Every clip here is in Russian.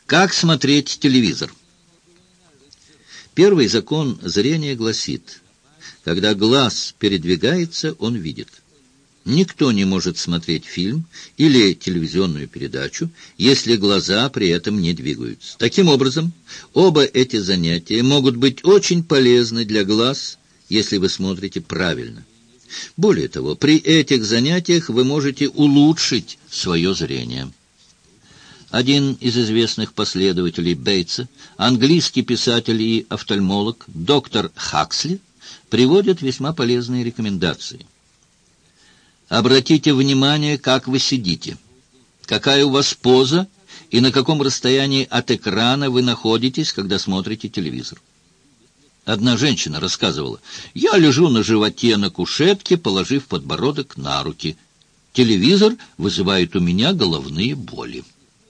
Как смотреть телевизор? Первый закон зрения гласит: когда глаз передвигается, он видит. Никто не может смотреть фильм или телевизионную передачу, если глаза при этом не двигаются. Таким образом, оба эти занятия могут быть очень полезны для глаз, если вы смотрите правильно. Более того, при этих занятиях вы можете улучшить свое зрение. Один из известных последователей Бейтса, английский писатель и офтальмолог доктор Хаксли, приводит весьма полезные рекомендации. Обратите внимание, как вы сидите, какая у вас поза и на каком расстоянии от экрана вы находитесь, когда смотрите телевизор. Одна женщина рассказывала: «Я лежу на животе на кушетке, положив подбородок на руки. Телевизор вызывает у меня головные боли».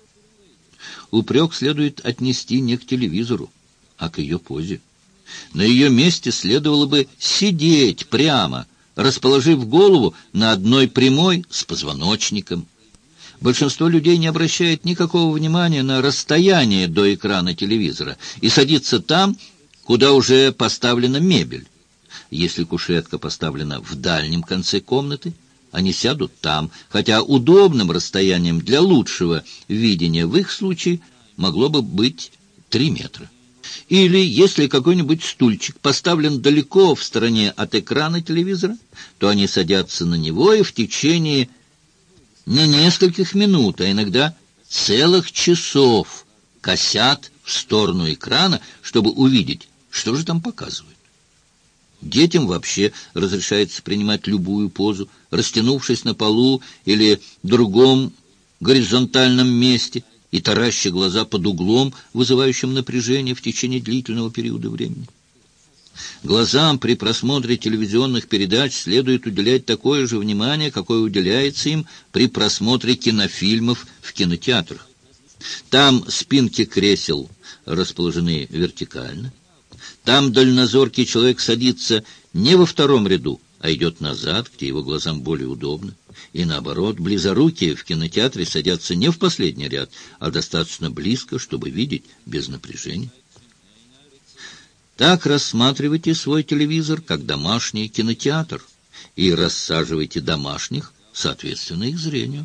Упрек следует отнести не к телевизору, а к ее позе. На ее месте следовало бы сидеть прямо, расположив голову на одной прямой с позвоночником. Большинство людей не обращает никакого внимания на расстояние до экрана телевизора и садится там, куда уже поставлена мебель. Если кушетка поставлена в дальнем конце комнаты, они сядут там, хотя удобным расстоянием для лучшего видения в их случае могло бы быть 3 метра. Или, если какой-нибудь стульчик поставлен далеко в стороне от экрана телевизора, то они садятся на него и в течение не нескольких минут, а иногда целых часов косят в сторону экрана, чтобы увидеть, что же там показывают. Детям вообще разрешается принимать любую позу, растянувшись на полу или другом горизонтальном месте и тараща глаза под углом, вызывающим напряжение в течение длительного периода времени. Глазам при просмотре телевизионных передач следует уделять такое же внимание, какое уделяется им при просмотре кинофильмов в кинотеатрах. Там спинки кресел расположены вертикально. Там дальнозоркий человек садится не во втором ряду, а идет назад, где его глазам более удобно. И наоборот, близорукие в кинотеатре садятся не в последний ряд, а достаточно близко, чтобы видеть без напряжения. Так рассматривайте свой телевизор как домашний кинотеатр и рассаживайте домашних соответственно их зрению.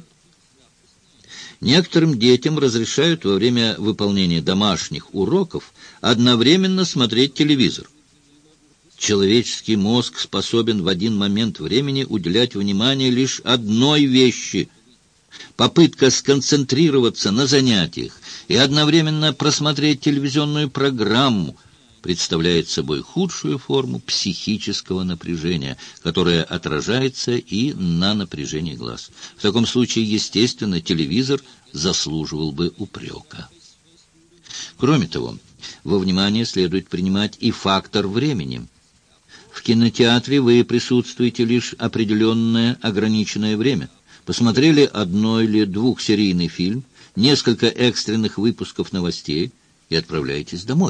Некоторым детям разрешают во время выполнения домашних уроков одновременно смотреть телевизор. Человеческий мозг способен в один момент времени уделять внимание лишь одной вещи. Попытка сконцентрироваться на занятиях и одновременно просмотреть телевизионную программу представляет собой худшую форму психического напряжения, которое отражается и на напряжении глаз. В таком случае, естественно, телевизор заслуживал бы упрека. Кроме того, во внимание следует принимать и фактор времени. В кинотеатре вы присутствуете лишь определенное ограниченное время. Посмотрели одно- или двухсерийный фильм, несколько экстренных выпусков новостей и отправляетесь домой.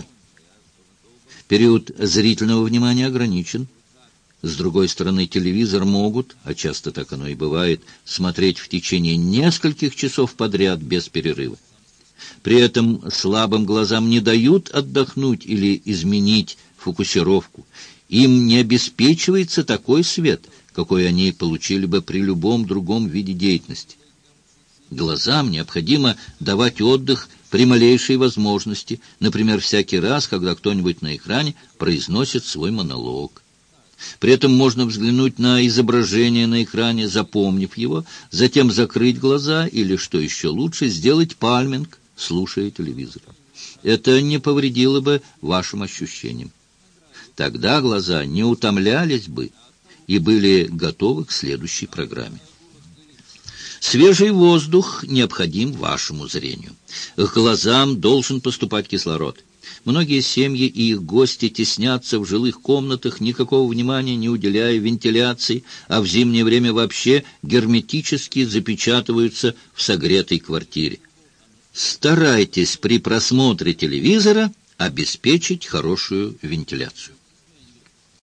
Период зрительного внимания ограничен. С другой стороны, телевизор могут, а часто так оно и бывает, смотреть в течение нескольких часов подряд без перерыва. При этом слабым глазам не дают отдохнуть или изменить фокусировку. Им не обеспечивается такой свет, какой они получили бы при любом другом виде деятельности. Глазам необходимо давать отдых при малейшей возможности, например, всякий раз, когда кто-нибудь на экране произносит свой монолог. При этом можно взглянуть на изображение на экране, запомнив его, затем закрыть глаза или, что еще лучше, сделать пальминг, слушая телевизор. Это не повредило бы вашим ощущениям. Тогда глаза не утомлялись бы и были готовы к следующей программе. Свежий воздух необходим вашему зрению. К глазам должен поступать кислород. Многие семьи и их гости теснятся в жилых комнатах, никакого внимания не уделяя вентиляции, а в зимнее время вообще герметически запечатываются в согретой квартире. Старайтесь при просмотре телевизора обеспечить хорошую вентиляцию.